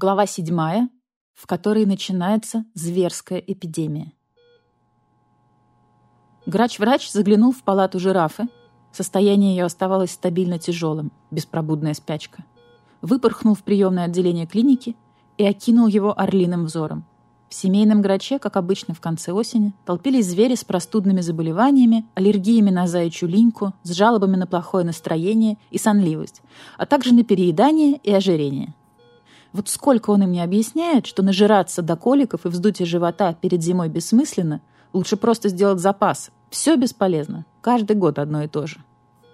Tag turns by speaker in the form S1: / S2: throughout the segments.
S1: Глава 7, в которой начинается зверская эпидемия. Грач-врач заглянул в палату жирафы. Состояние ее оставалось стабильно тяжелым, беспробудная спячка. Выпорхнул в приемное отделение клиники и окинул его орлиным взором. В семейном граче, как обычно в конце осени, толпились звери с простудными заболеваниями, аллергиями на заячью линьку, с жалобами на плохое настроение и сонливость, а также на переедание и ожирение. Вот сколько он им не объясняет, что нажираться до коликов и вздутия живота перед зимой бессмысленно, лучше просто сделать запас. Все бесполезно. Каждый год одно и то же.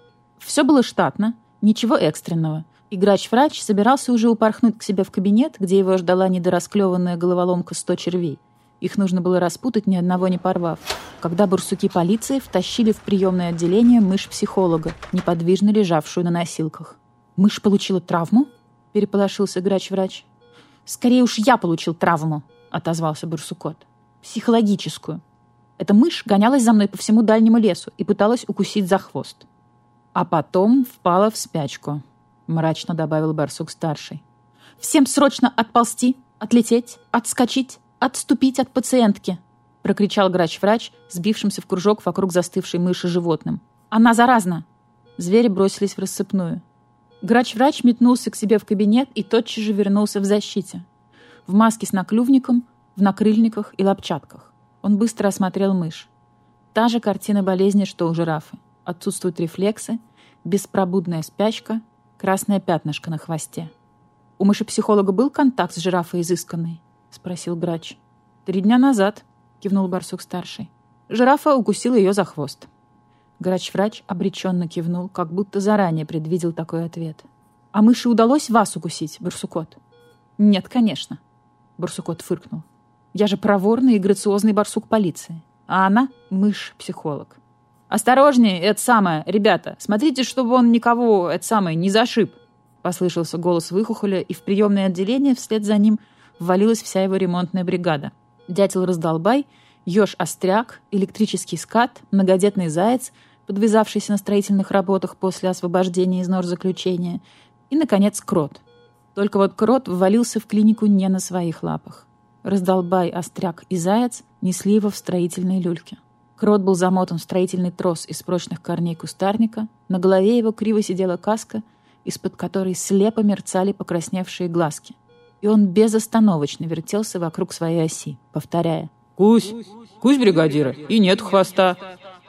S1: Все было штатно, ничего экстренного. И грач-врач собирался уже упорхнуть к себе в кабинет, где его ждала недорасклеванная головоломка 100 червей. Их нужно было распутать, ни одного не порвав. Когда барсуки полиции втащили в приемное отделение мышь-психолога, неподвижно лежавшую на носилках. «Мышь получила травму?» — переполошился грач-врач. «Скорее уж я получил травму», — отозвался барсукот. «Психологическую. Эта мышь гонялась за мной по всему дальнему лесу и пыталась укусить за хвост. А потом впала в спячку», — мрачно добавил барсук-старший. «Всем срочно отползти, отлететь, отскочить, отступить от пациентки!» — прокричал грач-врач, сбившимся в кружок вокруг застывшей мыши животным. «Она заразна!» Звери бросились в рассыпную. Грач-врач метнулся к себе в кабинет и тотчас же вернулся в защите. В маске с наклювником, в накрыльниках и лапчатках. Он быстро осмотрел мышь. Та же картина болезни, что у жирафы. Отсутствуют рефлексы, беспробудная спячка, красное пятнышко на хвосте. «У мыши-психолога был контакт с жирафой изысканной?» — спросил грач. 3 дня назад», — кивнул барсук-старший. «Жирафа укусила ее за хвост». Грач-врач обреченно кивнул, как будто заранее предвидел такой ответ. «А мыши удалось вас укусить, барсукот?» «Нет, конечно», — барсукот фыркнул. «Я же проворный и грациозный барсук полиции, а она — мышь-психолог». «Осторожнее, это самое, ребята, смотрите, чтобы он никого, это самое, не зашиб», — послышался голос Выхухоля, и в приемное отделение вслед за ним ввалилась вся его ремонтная бригада. Дятел-раздолбай, еж-остряк, электрический скат, многодетный заяц, подвязавшийся на строительных работах после освобождения из норзаключения, и, наконец, крот. Только вот крот ввалился в клинику не на своих лапах. Раздолбай, остряк и заяц несли его в строительной люльке. Крот был замотан в строительный трос из прочных корней кустарника, на голове его криво сидела каска, из-под которой слепо мерцали покрасневшие глазки. И он безостановочно вертелся вокруг своей оси, повторяя: «Кусь! Кусь, бригадира! И нет хвоста!»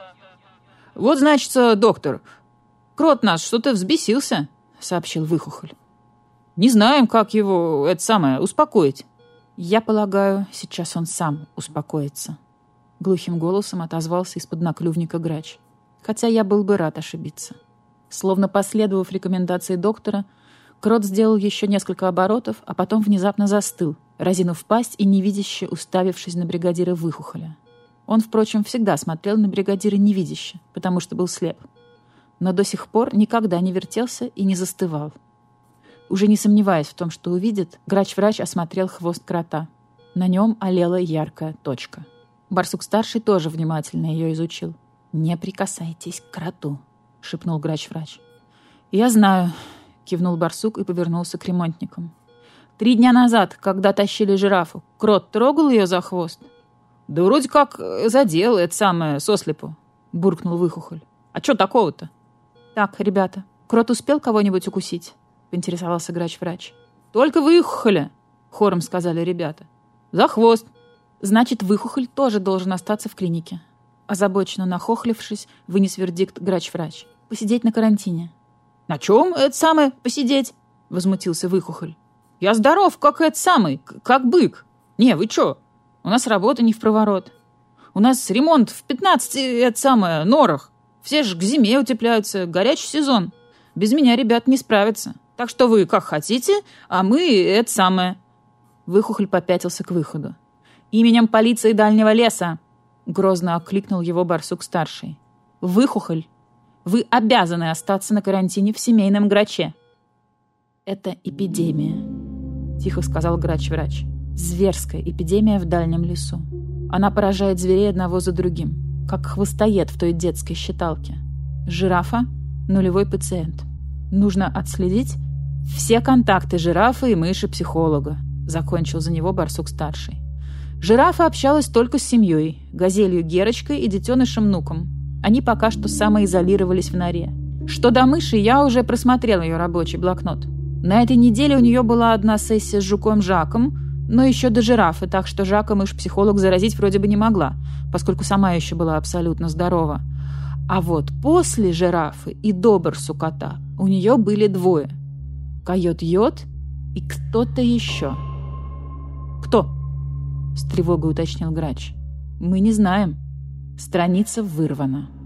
S1: «Вот, значится, доктор, крот наш что-то взбесился», — сообщил Выхухоль. «Не знаем, как его, это самое, успокоить». «Я полагаю, сейчас он сам успокоится», — глухим голосом отозвался из-под наклювника грач. «Хотя я был бы рад ошибиться». Словно последовав рекомендации доктора, крот сделал еще несколько оборотов, а потом внезапно застыл, разинув пасть и невидяще уставившись на бригадира Выхухоля. Он, впрочем, всегда смотрел на бригадира невидяще, потому что был слеп. Но до сих пор никогда не вертелся и не застывал. Уже не сомневаясь в том, что увидит, грач-врач осмотрел хвост крота. На нем олела яркая точка. Барсук-старший тоже внимательно ее изучил. «Не прикасайтесь к кроту», — шепнул грач-врач. «Я знаю», — кивнул барсук и повернулся к ремонтникам. 3 дня назад, когда тащили жирафу, крот трогал ее за хвост?» «Да вроде как задел, это самое, сослепу», — буркнул Выхухоль. «А что такого-то?» «Так, ребята, крот успел кого-нибудь укусить?» — поинтересовался грач-врач. «Только Выхухоля», — хором сказали ребята. «За хвост». «Значит, Выхухоль тоже должен остаться в клинике». Озабоченно нахохлившись, вынес вердикт грач-врач. «Посидеть на карантине». «На чем это самое посидеть?» — возмутился Выхухоль. «Я здоров, как это самый, как бык. Не, вы чё? У нас работа не впроворот. У нас ремонт в 15, это самое, норах. Все ж к зиме утепляются, горячий сезон. Без меня ребят не справятся. Так что вы как хотите, а мы это самое». Выхухоль попятился к выходу. «Именем полиции Дальнего леса!» — грозно окликнул его барсук-старший. «Выхухоль, вы обязаны остаться на карантине в семейном граче». «Это эпидемия», — тихо сказал грач-врач. «Зверская эпидемия в дальнем лесу. Она поражает зверей одного за другим, как хвостоед в той детской считалке. Жирафа — нулевой пациент. Нужно отследить все контакты жирафы и мыши-психолога. закончил за него барсук-старший. Жирафа общалась только с семьей, газелью Герочкой и детенышем Нуком. Они пока что самоизолировались в норе. Что до мыши, я уже просмотрел ее рабочий блокнот. На этой неделе у нее была одна сессия с жуком Жаком, но еще до жирафы, так что Жака мышь-психолог заразить вроде бы не могла, поскольку сама еще была абсолютно здорова. А вот после жирафы и до барсукота у нее были двое. Койот Йод и кто-то еще. «Кто?» — с тревогой уточнил грач. «Мы не знаем. Страница вырвана».